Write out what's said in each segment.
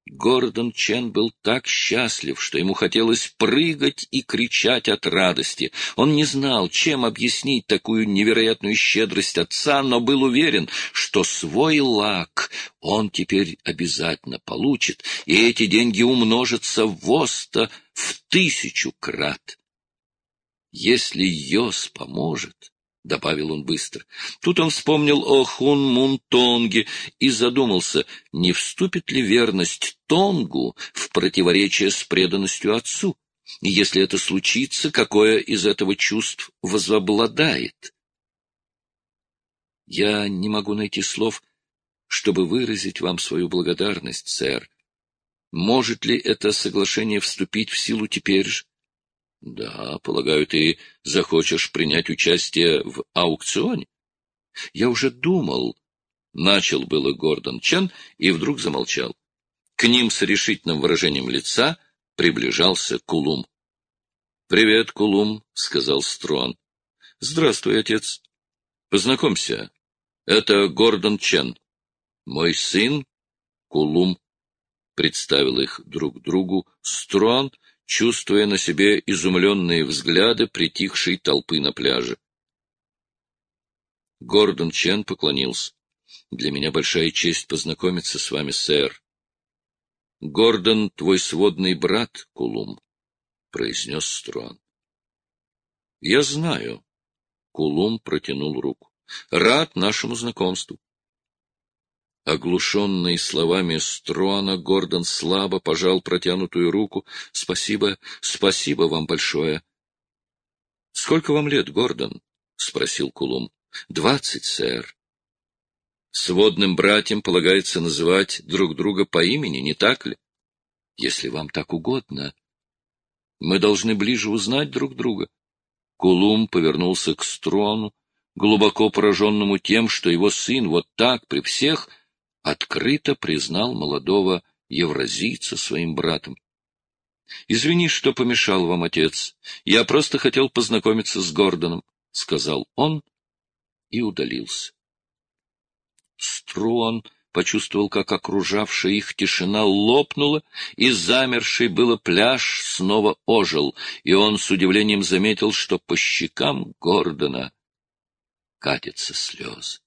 Гордон Чен был так счастлив, что ему хотелось прыгать и кричать от радости. Он не знал, чем объяснить такую невероятную щедрость отца, но был уверен, что свой лак он теперь обязательно получит, и эти деньги умножатся в 1000 крат. Если Йос поможет, — добавил он быстро. Тут он вспомнил о Хун-Мун-Тонге и задумался, не вступит ли верность Тонгу в противоречие с преданностью отцу, и если это случится, какое из этого чувств возобладает. Я не могу найти слов, чтобы выразить вам свою благодарность, сэр. Может ли это соглашение вступить в силу теперь же? Да, полагаю, ты захочешь принять участие в аукционе. Я уже думал, начал было Гордон Чен и вдруг замолчал. К ним с решительным выражением лица приближался Кулум. — Привет, Кулум, — сказал Строн. — Здравствуй, отец. Познакомься. Это Гордон Чен. Мой сын Кулум. Представил их друг другу Строн, чувствуя на себе изумленные взгляды притихшей толпы на пляже. Гордон Чен поклонился. — Для меня большая честь познакомиться с вами, сэр. — Гордон, твой сводный брат, Кулум, — произнес Строн. — Я знаю. Кулум протянул руку. — Рад нашему знакомству. Оглушенный словами Строна, Гордон слабо пожал протянутую руку. — Спасибо, спасибо вам большое. — Сколько вам лет, Гордон? — спросил Кулум. — 20, сэр. Сводным братьям полагается называть друг друга по имени, не так ли? Если вам так угодно. Мы должны ближе узнать друг друга. Кулум повернулся к Строну, глубоко пораженному тем, что его сын вот так при всех открыто признал молодого евразийца своим братом. — Извини, что помешал вам, отец. Я просто хотел познакомиться с Гордоном, — сказал он и удалился. Строн почувствовал, как окружавшая их тишина лопнула, и замерший было пляж снова ожил, и он с удивлением заметил, что по щекам Гордона катятся слезы.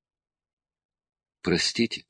— Простите,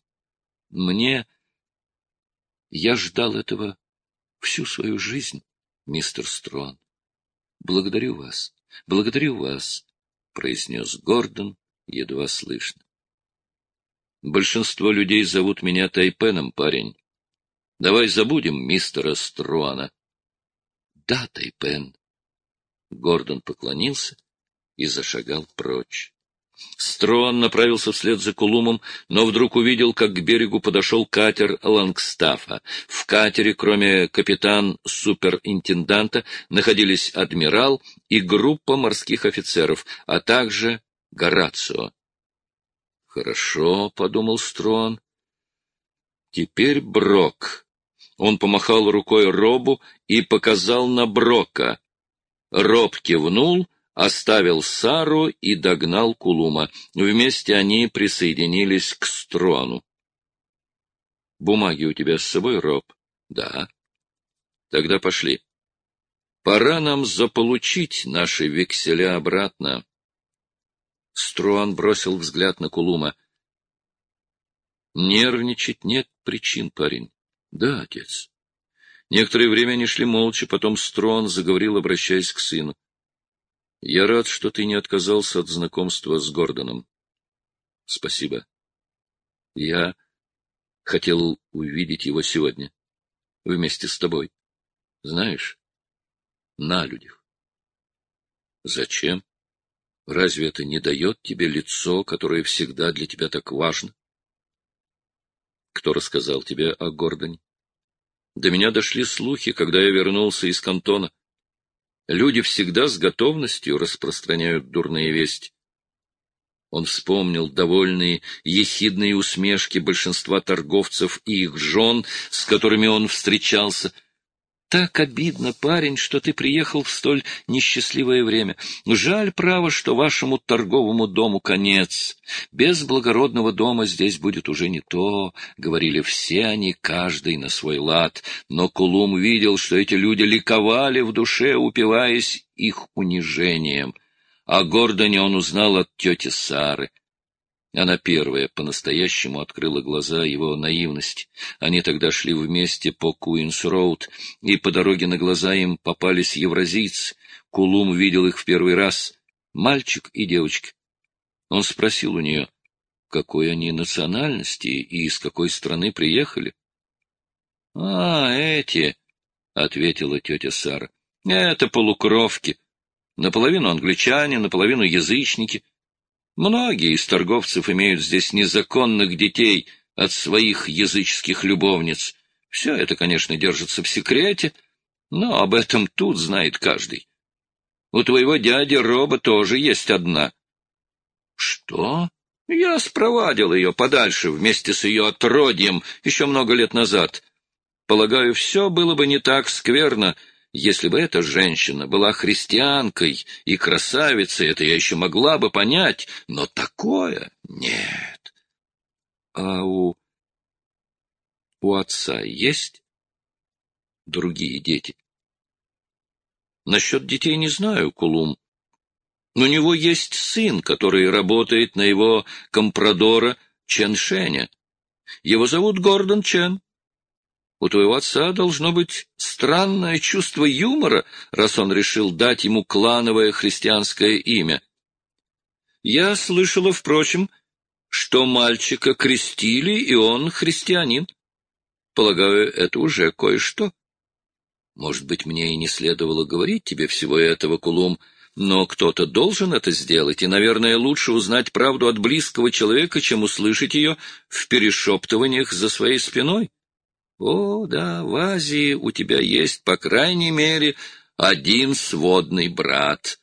я ждал этого всю свою жизнь, мистер Строн. Благодарю вас, — произнес Гордон едва слышно. Большинство людей зовут меня Тайпеном, парень. Давай забудем мистера Струана. Да, Тайпен. Гордон поклонился и зашагал прочь. Струан направился вслед за Кулумом, но вдруг увидел, как к берегу подошел катер Лангстафа. В катере, кроме капитан-суперинтенданта, находились адмирал и группа морских офицеров, а также Горацио. «Хорошо», — подумал Струан. «Теперь Брок». Он помахал рукой Робу и показал на Брока. Роб кивнул, оставил Сару и догнал Кулума. Вместе они присоединились к Струану. «Бумаги у тебя с собой, Роб?» «Да». «Тогда пошли. Пора нам заполучить наши векселя обратно». Струан бросил взгляд на Кулума. «Нервничать нет причин, парень». «Да, отец». Некоторое время они шли молча, потом Струан заговорил, обращаясь к сыну. «Я рад, что ты не отказался от знакомства с Гордоном». «Спасибо. Я хотел увидеть его сегодня, вместе с тобой. Знаешь, на людях». «Зачем? Разве это не дает тебе лицо, которое всегда для тебя так важно?» «Кто рассказал тебе о Гордоне?» «До меня дошли слухи, когда я вернулся из Кантона. Люди всегда с готовностью распространяют дурные вести». Он вспомнил довольные, ехидные усмешки большинства торговцев и их жен, с которыми он встречался. так обидно, парень, что ты приехал в столь несчастливое время. Жаль, право, что вашему торговому дому конец. Без благородного дома здесь будет уже не то, — говорили все они, каждый на свой лад. Но Кулум видел, что эти люди ликовали в душе, упиваясь их унижением. О Гордоне он узнал от тети Сары. Она первая по-настоящему открыла глаза его наивности. Они тогда шли вместе по Куинс-Роуд, и по дороге на глаза им попались евразийцы. Кулум видел их в первый раз. Мальчик и девочка. Он спросил у нее, какой они национальности и из какой страны приехали. — эти, — ответила тетя Сара, — это полукровки. Наполовину англичане, наполовину язычники. Многие из торговцев имеют здесь незаконных детей от своих языческих любовниц. Все это, конечно, держится в секрете, но об этом тут знает каждый. У твоего дяди Роба тоже есть одна. — Что? Я спровадил ее подальше вместе с ее отродьем еще много лет назад. Полагаю, все было бы не так скверно, если бы эта женщина была христианкой и красавицей, это я еще могла бы понять, но такое нет. А у отца есть другие дети? Насчет детей не знаю, Кулум. У него есть сын, который работает на его компрадора Чен-Шеня. Его зовут Гордон Чен. У твоего отца должно быть странное чувство юмора, раз он решил дать ему клановое христианское имя. Я слышала, впрочем, что мальчика крестили, и он христианин. Полагаю, это уже кое-что. Может быть, мне и не следовало говорить тебе всего этого, Кулум, но кто-то должен это сделать, и, наверное, лучше узнать правду от близкого человека, чем услышать ее в перешептываниях за своей спиной. О, да, в Азии у тебя есть, по крайней мере, один сводный брат.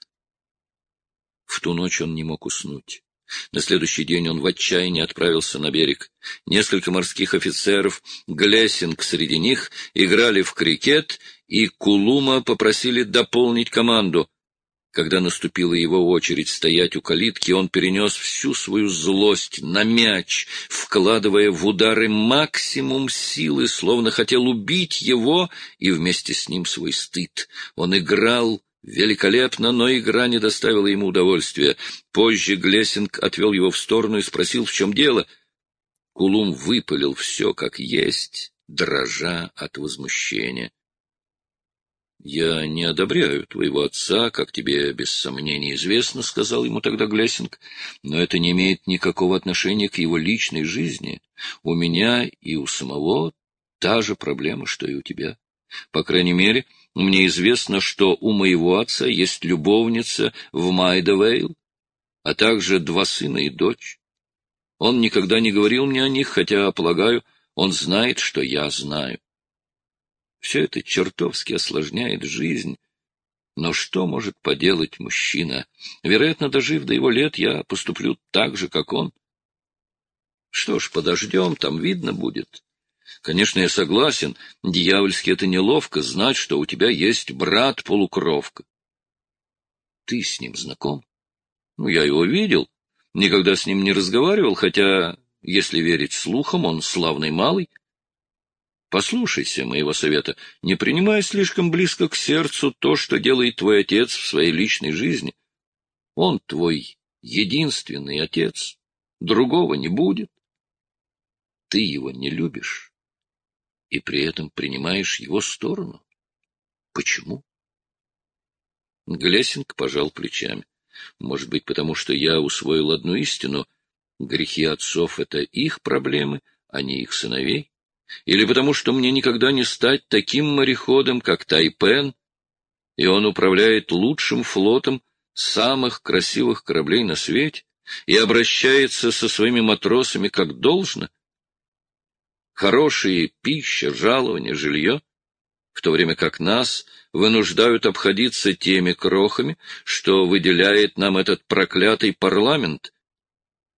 В ту ночь он не мог уснуть. На следующий день он в отчаянии отправился на берег. Несколько морских офицеров, Глессинг среди них, играли в крикет, и Кулума попросили дополнить команду. Когда наступила его очередь стоять у калитки, он перенес всю свою злость на мяч, вкладывая в удары максимум силы, словно хотел убить его и вместе с ним свой стыд. Он играл великолепно, но игра не доставила ему удовольствия. Позже Глессинг отвел его в сторону и спросил, в чем дело. Кулум выпалил все как есть, дрожа от возмущения. — Я не одобряю твоего отца, как тебе без сомнения известно, — сказал ему тогда Глессинг, — но это не имеет никакого отношения к его личной жизни. У меня и у самого та же проблема, что и у тебя. По крайней мере, мне известно, что у моего отца есть любовница в Майдавейл, а также 2 сына и дочь. Он никогда не говорил мне о них, хотя, полагаю, он знает, что я знаю. Все это чертовски осложняет жизнь. Но что может поделать мужчина? Вероятно, дожив до его лет, я поступлю так же, как он. Что ж, подождем, там видно будет. Конечно, я согласен, дьявольски это неловко знать, что у тебя есть брат-полукровка. Ты с ним знаком? Я его видел, никогда с ним не разговаривал, хотя, если верить слухам, он славный малый. Послушайся моего совета, не принимай слишком близко к сердцу то, что делает твой отец в своей личной жизни. Он твой единственный отец, другого не будет. Ты его не любишь и при этом принимаешь его сторону. Почему? Глессинг пожал плечами. Может быть, потому что я усвоил одну истину. Грехи отцов — это их проблемы, а не их сыновей. Или потому что мне никогда не стать таким мореходом, как Тайпен, и он управляет лучшим флотом самых красивых кораблей на свете и обращается со своими матросами как должно. Хорошие пища, жалование, жилье, в то время как нас вынуждают обходиться теми крохами, что выделяет нам этот проклятый парламент.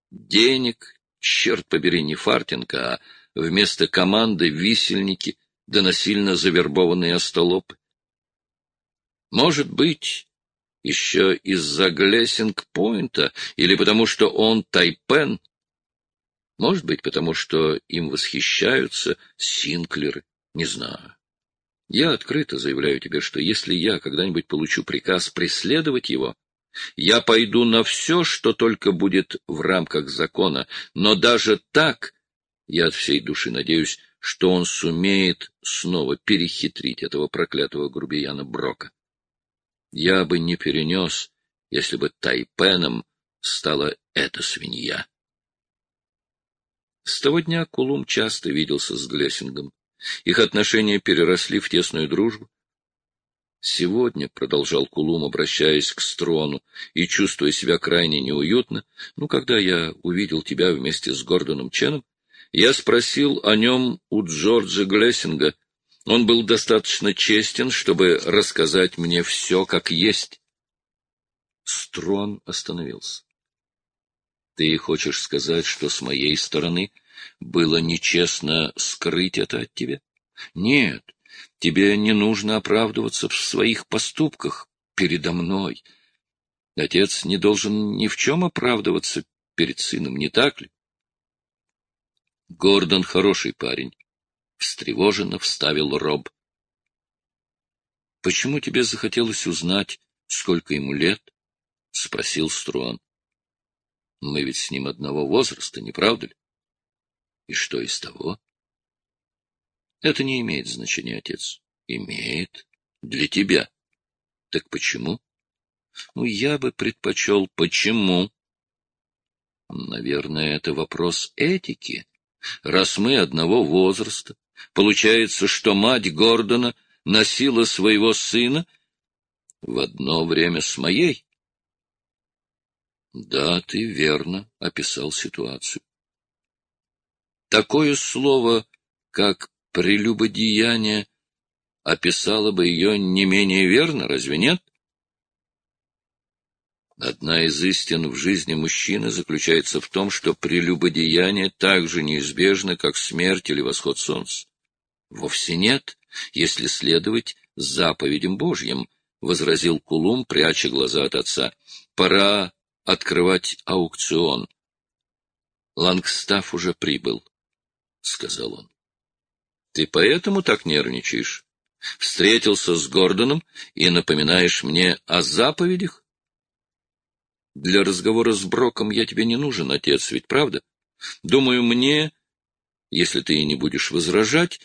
Денег, черт побери, не фартинга, а вместо команды висельники, да насильно завербованные остолопы. Может быть, еще из-за Глессинг-Пойнта, или потому что он тайпен, может быть, потому что им восхищаются Синклеры, не знаю. Я открыто заявляю тебе, что если я когда-нибудь получу приказ преследовать его, я пойду на все, что только будет в рамках закона, но даже так я от всей души надеюсь, что он сумеет снова перехитрить этого проклятого грубияна Брока. Я бы не перенес, если бы тайпеном стала эта свинья. С того дня Кулум часто виделся с Глессингом. Их отношения переросли в тесную дружбу. «Сегодня», — продолжал Кулум, обращаясь к Строну и чувствуя себя крайне неуютно, когда я увидел тебя вместе с Гордоном Ченом, я спросил о нем у Джорджа Глессинга. Он был достаточно честен, чтобы рассказать мне все как есть. Строн остановился. Ты хочешь сказать, что с моей стороны было нечестно скрыть это от тебя? Нет, тебе не нужно оправдываться в своих поступках передо мной. Отец не должен ни в чем оправдываться перед сыном, не так ли? Гордон хороший парень, — встревоженно вставил Роб. — Почему тебе захотелось узнать, сколько ему лет? — спросил Струан. — Мы ведь с ним одного возраста, не правда ли? — И что из того? — Это не имеет значения, отец. — Имеет. Для тебя. — Так почему? — я бы предпочел. — Почему? — Наверное, это вопрос этики. Раз мы одного возраста, получается, что мать Гордона носила своего сына в одно время с моей. Да, ты верно описал ситуацию. Такое слово, как прелюбодеяние, описало бы ее не менее верно, разве нет? Одна из истин в жизни мужчины заключается в том, что прелюбодеяние так же неизбежно, как смерть или восход солнца. Вовсе нет, если следовать заповедям Божьим, — возразил Кулум, пряча глаза от отца. — Пора открывать аукцион. — Лангстаф уже прибыл, — сказал он. — Ты поэтому так нервничаешь? Встретился с Гордоном и напоминаешь мне о заповедях? Для разговора с Броком я тебе не нужен, отец, ведь правда? Думаю, мне, если ты и не будешь возражать,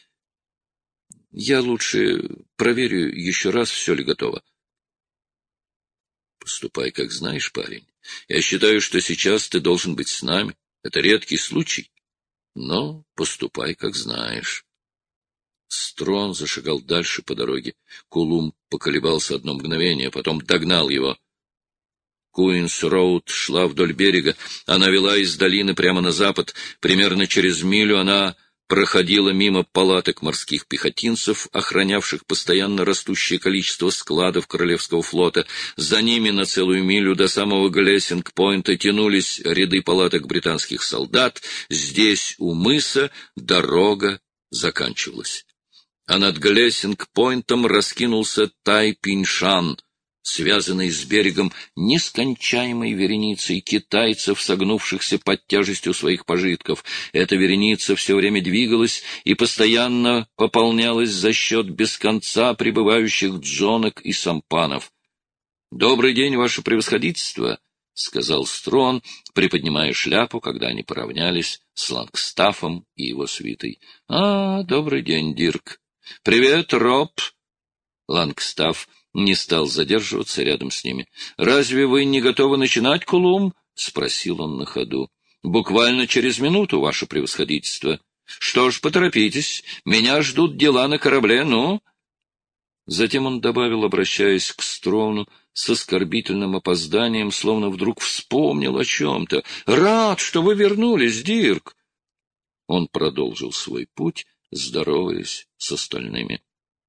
я лучше проверю еще раз, все ли готово. Поступай, как знаешь, парень. Я считаю, что сейчас ты должен быть с нами. Это редкий случай. Но поступай, как знаешь. Строн зашагал дальше по дороге. Кулум поколебался одно мгновение, потом догнал его. Куинс-Роуд шла вдоль берега. Она вела из долины прямо на запад. Примерно через милю она проходила мимо палаток морских пехотинцев, охранявших постоянно растущее количество складов Королевского флота. За ними на целую милю до самого Глессинг-Пойнта тянулись ряды палаток британских солдат. Здесь, у мыса, дорога заканчивалась. А над Глессинг-Пойнтом раскинулся Тай-Пинь-Шан, связанный с берегом нескончаемой вереницей китайцев, согнувшихся под тяжестью своих пожитков. Эта вереница все время двигалась и постоянно пополнялась за счет без конца прибывающих джонок и сампанов. — Добрый день, ваше превосходительство, — сказал Строн, приподнимая шляпу, когда они поравнялись с Лангстафом и его свитой. — добрый день, Дирк. — Привет, Роб. Лангстаф не стал задерживаться рядом с ними. — Разве вы не готовы начинать, Кулум? — спросил он на ходу. — Буквально через минуту, ваше превосходительство. — Что ж, поторопитесь. Меня ждут дела на корабле, ну? Затем он добавил, обращаясь к Строну с оскорбительным опозданием, словно вдруг вспомнил о чем-то. — Рад, что вы вернулись, Дирк. Он продолжил свой путь, здороваясь с остальными.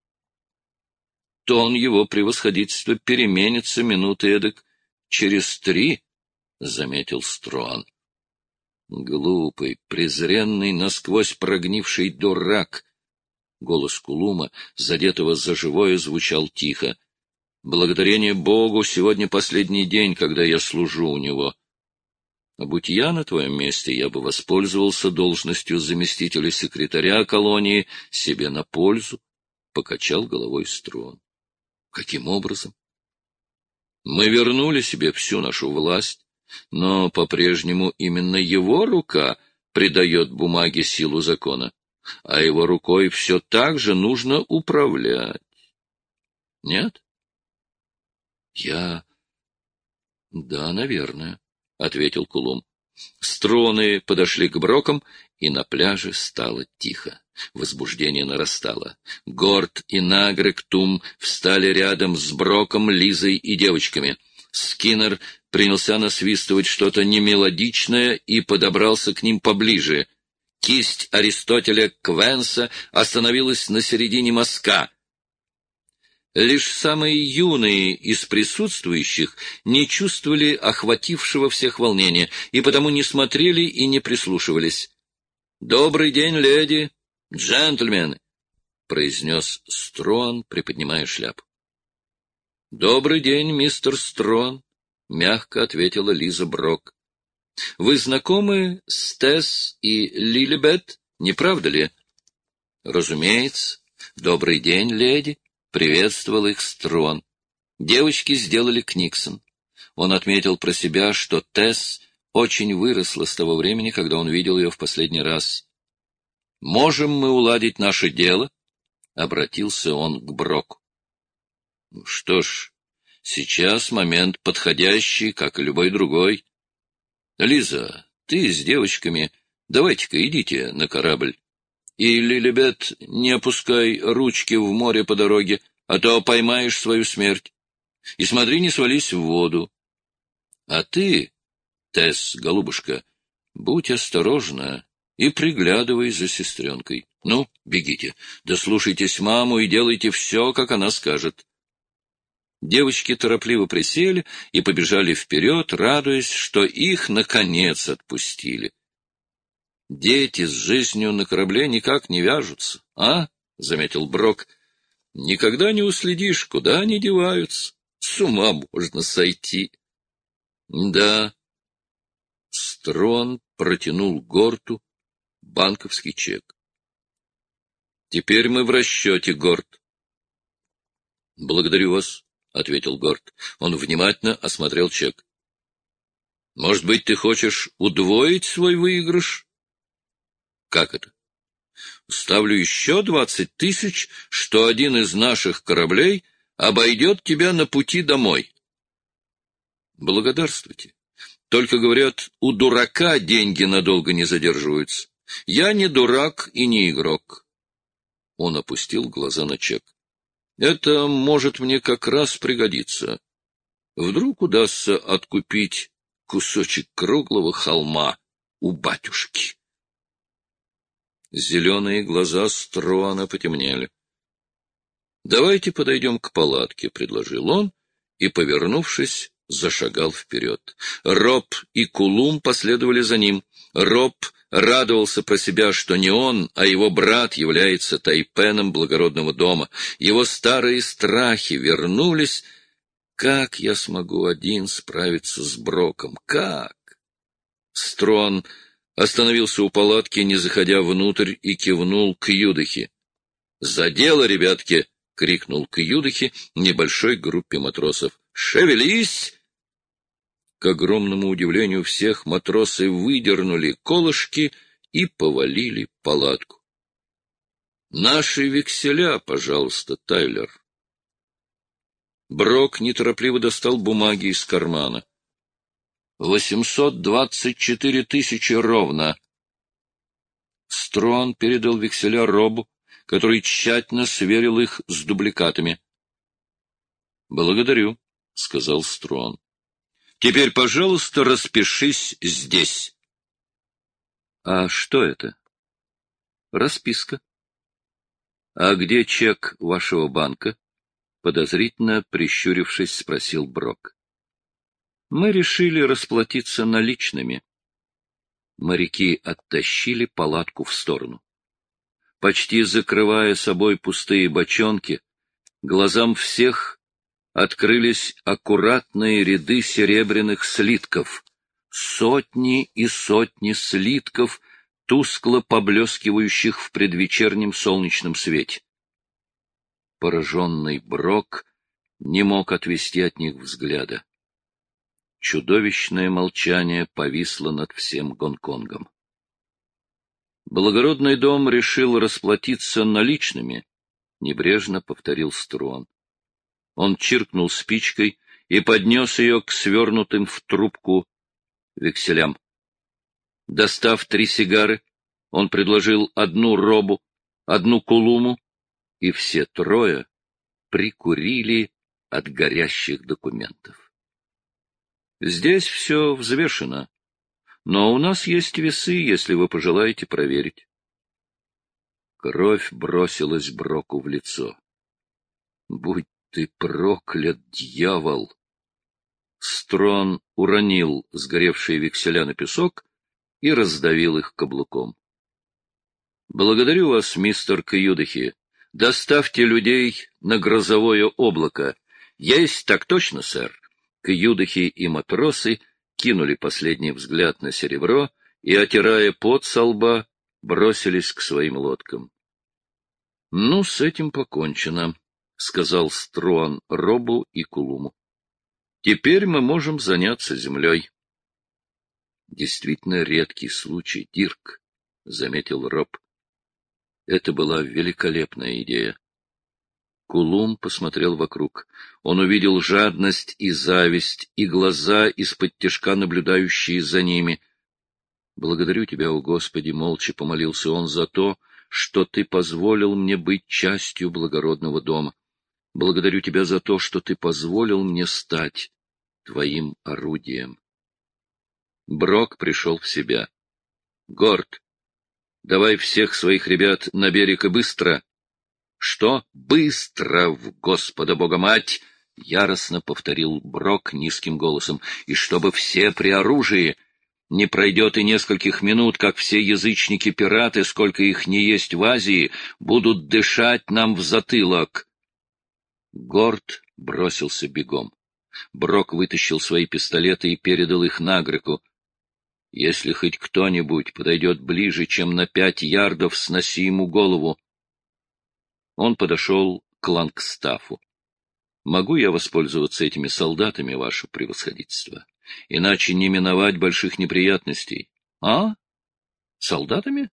Тон его превосходительства переменится минуты эдак через 3, — заметил Строн. Глупый, презренный, насквозь прогнивший дурак. Голос Кулума, задетого за живое, звучал тихо. Благодарение Богу, сегодня последний день, когда я служу у него. А будь я на твоем месте, я бы воспользовался должностью заместителя секретаря колонии себе на пользу, — покачал головой Строн. Каким образом? Мы вернули себе всю нашу власть, но по-прежнему именно его рука придает бумаге силу закона, а его рукой все так же нужно управлять. Нет? Да, наверное, — ответил Кулум. Строны подошли к Брокам, и на пляже стало тихо. Возбуждение нарастало. Горд и Нагрек Тум встали рядом с Броком, Лизой и девочками. Скиннер принялся насвистывать что-то немелодичное и подобрался к ним поближе. Кисть Аристотеля Квенса остановилась на середине мазка. Лишь самые юные из присутствующих не чувствовали охватившего всех волнения, и потому не смотрели и не прислушивались. «Добрый день, леди, джентльмены!» — произнес Строн, приподнимая шляпу. «Добрый день, мистер Строн!» — мягко ответила Лиза Брок. «Вы знакомы с Тесс и Лилибет, не правда ли?» «Разумеется. Добрый день, леди!» — приветствовал их Строн. Девочки сделали книксон. Он отметил про себя, что Тесс очень выросла с того времени, когда он видел ее в последний раз. «Можем мы уладить наше дело?» — обратился он к Броку. «Что ж, сейчас момент подходящий, как и любой другой. Лиза, ты с девочками, давайте-ка идите на корабль. И, Лилибет, не опускай ручки в море по дороге, а то поймаешь свою смерть. И смотри, не свались в воду. А ты, Тесс, голубушка, будь осторожна и приглядывай за сестренкой. Ну, бегите, дослушайтесь маму и делайте все, как она скажет». Девочки торопливо присели и побежали вперед, радуясь, что их, наконец, отпустили. «Дети с жизнью на корабле никак не вяжутся, а?» — заметил Брок. «Никогда не уследишь, куда они деваются. С ума можно сойти». «Да». Строн протянул Горту банковский чек. «Теперь мы в расчете, Горт». «Благодарю вас», — ответил Горт. Он внимательно осмотрел чек. «Может быть, ты хочешь удвоить свой выигрыш?» «Как это?» «Ставлю еще 20 000, что один из наших кораблей обойдет тебя на пути домой». «Благодарствуйте. Только, говорят, у дурака деньги надолго не задерживаются. Я не дурак и не игрок». Он опустил глаза на чек. «Это может мне как раз пригодиться. Вдруг удастся откупить кусочек круглого холма у батюшки». Зеленые глаза Строна потемнели. «Давайте подойдем к палатке», — предложил он, и, повернувшись, зашагал вперед. Роб и Кулум последовали за ним. Роб радовался про себя, что не он, а его брат является тайпеном благородного дома. Его старые страхи вернулись. «Как я смогу один справиться с Броком? Как?» Строн остановился у палатки, не заходя внутрь, и кивнул к Юдахе. «За дело, ребятки!» — крикнул к Юдахе небольшой группе матросов. «Шевелись!» К огромному удивлению всех матросы выдернули колышки и повалили палатку. «Наши векселя, пожалуйста, Тайлер». Брок неторопливо достал бумаги из кармана. 824 000 ровно. Строн передал векселя Робу, который тщательно сверил их с дубликатами. «Благодарю», — сказал Строн. «Теперь, пожалуйста, распишись здесь». «А что это?» «Расписка». «А где чек вашего банка?» — подозрительно прищурившись, спросил Брок. «Мы решили расплатиться наличными». Моряки оттащили палатку в сторону. почти закрывая собой пустые бочонки, глазам всех открылись аккуратные ряды серебряных слитков, сотни и сотни слитков, тускло поблескивающих в предвечернем солнечном свете. Пораженный Брок не мог отвести от них взгляда. Чудовищное молчание повисло над всем Гонконгом. Благородный дом решил расплатиться наличными, — небрежно повторил Струан. Он чиркнул спичкой и поднес ее к свернутым в трубку векселям. Достав 3 сигары, он предложил 1 робу, 1 кулуму, и все 3 прикурили от горящих документов. Здесь все взвешено, но у нас есть весы, если вы пожелаете проверить. Кровь бросилась Броку в лицо. Будь ты проклят, дьявол! Строн уронил сгоревшие векселя на песок и раздавил их каблуком. — Благодарю вас, мистер Кьюдахи. Доставьте людей на грозовое облако. — Есть, так точно, сэр. Кьюдахи и матросы кинули последний взгляд на серебро и, отирая пот со лба, бросились к своим лодкам. — Ну, с этим покончено, — сказал Струан Робу и Кулуму. — Теперь мы можем заняться землей. — Действительно редкий случай, Дирк, — заметил Роб. Это была великолепная идея. Кулум посмотрел вокруг. Он увидел жадность и зависть, и глаза, испод-тишка наблюдающие за ними. «Благодарю тебя, о Господи!» — молча помолился он за то, что ты позволил мне быть частью благородного дома. Благодарю тебя за то, что ты позволил мне стать твоим орудием. Брок пришел в себя. — Горд, давай всех своих ребят на берег и быстро! — Что? Быстро, в Господа Бога-мать! — яростно повторил Брок низким голосом. — И чтобы все при оружии! Не пройдет и нескольких минут, как все язычники-пираты, сколько их не есть в Азии, будут дышать нам в затылок. Горд бросился бегом. Брок вытащил свои пистолеты и передал их Нагреку. — Если хоть кто-нибудь подойдет ближе, чем на 5 ярдов, сноси ему голову. Он подошел к Лангстафу. — Могу я воспользоваться этими солдатами, ваше превосходительство? Иначе не миновать больших неприятностей. — А? Солдатами?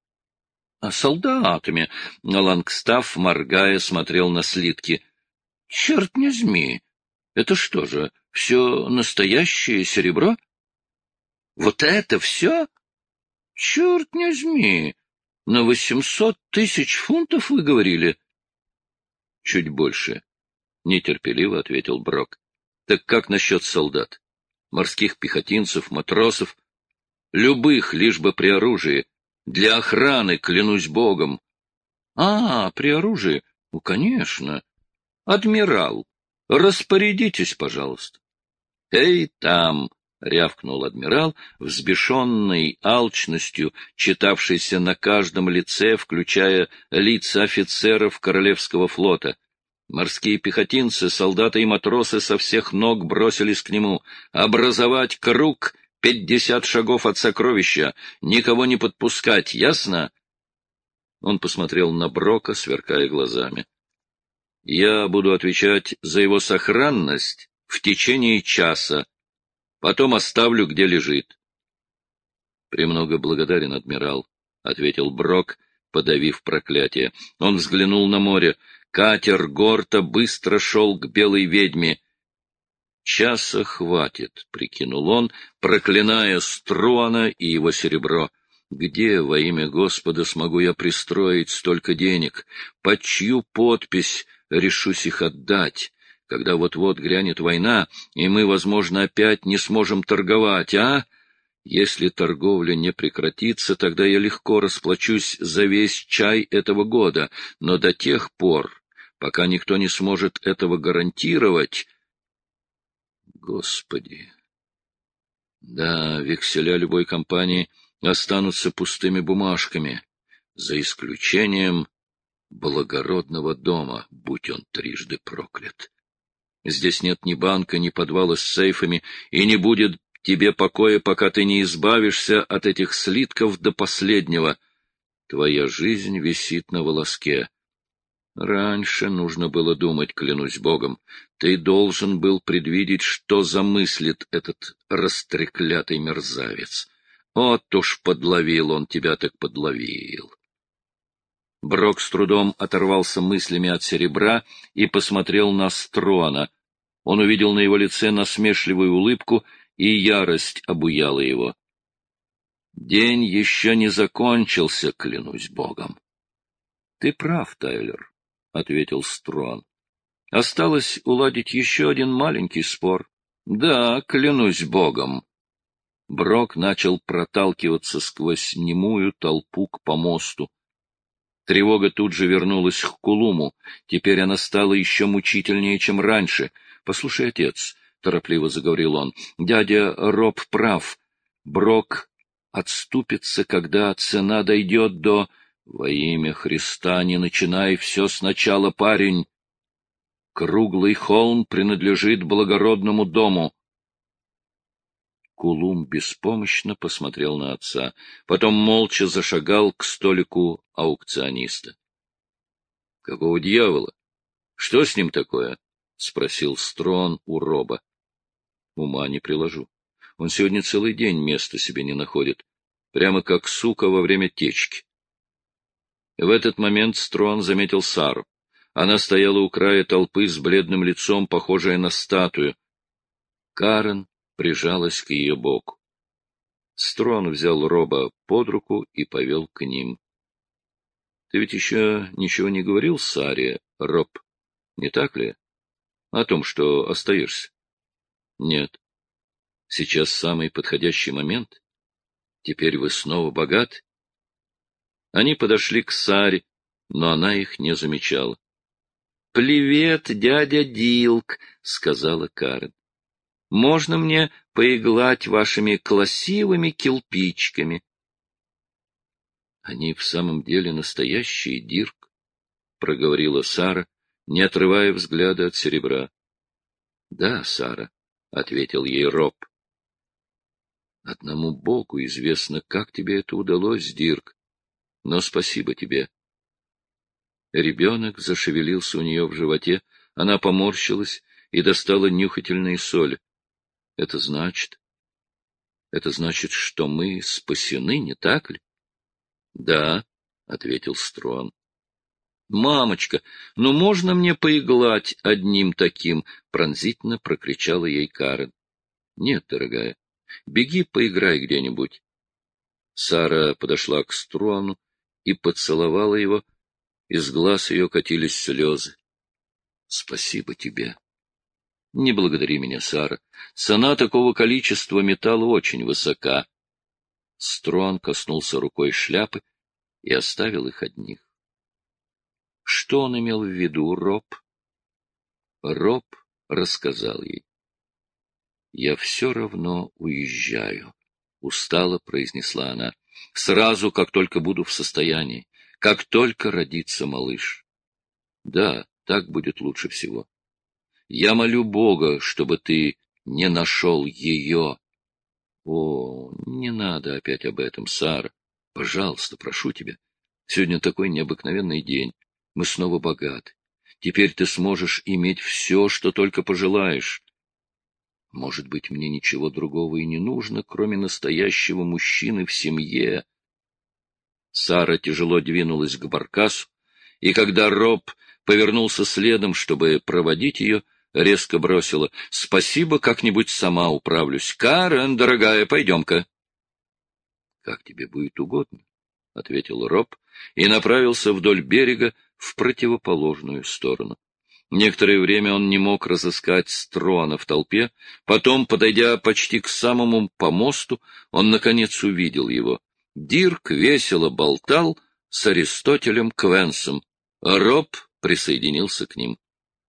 — А солдатами. Лангстаф, моргая, смотрел на слитки. — Черт не зми! Это что же, все настоящее серебро? — Вот это все? Черт не зми! На 800 000 фунтов вы говорили? — Чуть больше, — нетерпеливо ответил Брок. — Так как насчет солдат? Морских пехотинцев, матросов? Любых, лишь бы при оружии. Для охраны, клянусь Богом. — А, при оружии? Ну, конечно. Адмирал, распорядитесь, пожалуйста. — Эй, там! — рявкнул адмирал, взбешенный алчностью, читавшейся на каждом лице, включая лица офицеров Королевского флота. Морские пехотинцы, солдаты и матросы со всех ног бросились к нему. «Образовать круг 50 шагов от сокровища! Никого не подпускать, ясно?» Он посмотрел на Брока, сверкая глазами. «Я буду отвечать за его сохранность в течение часа. Потом оставлю, где лежит. — Премного благодарен, адмирал, — ответил Брок, подавив проклятие. Он взглянул на море. Катер Горта быстро шел к белой ведьме. — Часа хватит, — прикинул он, проклиная Струана и его серебро. Где, во имя Господа, смогу я пристроить столько денег? Под чью подпись решусь их отдать? Когда вот-вот грянет война, и мы, возможно, опять не сможем торговать, а? Если торговля не прекратится, тогда я легко расплачусь за весь чай этого года, но до тех пор, пока никто не сможет этого гарантировать... Господи! Да, векселя любой компании останутся пустыми бумажками. за исключением благородного дома, будь он трижды проклят. Здесь нет ни банка, ни подвала с сейфами, и не будет тебе покоя, пока ты не избавишься от этих слитков до последнего. Твоя жизнь висит на волоске. Раньше нужно было думать, клянусь Богом. Ты должен был предвидеть, что замыслит этот растреклятый мерзавец. Вот уж подловил он тебя, так подловил. Брок с трудом оторвался мыслями от серебра и посмотрел на Строна. Он увидел на его лице насмешливую улыбку, и ярость обуяла его. День еще не закончился, клянусь Богом. — Ты прав, Тайлер, — ответил Строн. — Осталось уладить еще один маленький спор. — Да, клянусь Богом. Брок начал проталкиваться сквозь немую толпу к помосту. Тревога тут же вернулась к Кулуму. Теперь она стала еще мучительнее, чем раньше. — Послушай, отец, — торопливо заговорил он, — дядя Роб прав. Брок отступится, когда цена дойдет до... Во имя Христа не начинай все сначала, парень. Круглый холм принадлежит благородному дому. Кулум беспомощно посмотрел на отца, потом молча зашагал к столику аукциониста. — Какого дьявола? Что с ним такое? — спросил Строн у Роба. — Ума не приложу. Он сегодня целый день места себе не находит, прямо как сука во время течки. В этот момент Строн заметил Сару. Она стояла у края толпы с бледным лицом, похожая на статую. Карен прижалась к ее боку. Строн взял Роба под руку и повел к ним. — Ты ведь еще ничего не говорил Саре, Роб, не так ли? О том, что остаешься? — Нет. Сейчас самый подходящий момент. Теперь вы снова богаты. Они подошли к Саре, но она их не замечала. — Привет, дядя Дилк, — сказала Карен. — Можно мне поиглать вашими красивыми кирпичиками? — Они в самом деле настоящие, Дирк, — проговорила Сара, не отрывая взгляда от серебра. — Да, Сара, — ответил ей Роб. — Одному Богу известно, как тебе это удалось, Дирк, но спасибо тебе. Ребенок зашевелился у нее в животе, она поморщилась и достала нюхательные соли. — Это значит, что мы спасены, не так ли? — Да, — ответил Строн. — Мамочка, ну можно мне поиглать одним таким? — пронзительно прокричала ей Карен. — Нет, дорогая, беги поиграй где-нибудь. Сара подошла к Строну и поцеловала его, из глаз ее катились слезы. — Спасибо тебе. — Не благодари меня, Сара. Цена такого количества металла очень высока. Строн коснулся рукой шляпы и оставил их одних. Что он имел в виду, Роб? Роб рассказал ей. — Я все равно уезжаю, — устало произнесла она, — сразу, как только буду в состоянии, как только родится малыш. Да, так будет лучше всего. Я молю Бога, чтобы ты не нашел ее. О, не надо опять об этом, Сара. Пожалуйста, прошу тебя. Сегодня такой необыкновенный день. Мы снова богаты. Теперь ты сможешь иметь все, что только пожелаешь. Может быть, мне ничего другого и не нужно, кроме настоящего мужчины в семье. Сара тяжело двинулась к баркасу, и когда Роб повернулся следом, чтобы проводить ее, резко бросила: — Спасибо, как-нибудь сама управлюсь. Карен, дорогая, пойдем-ка. — Как тебе будет угодно, — ответил Роб и направился вдоль берега в противоположную сторону. Некоторое время он не мог разыскать Строна в толпе, потом, подойдя почти к самому помосту, он, наконец, увидел его. Дирк весело болтал с Аристотелем Квенсом, а Роб присоединился к ним.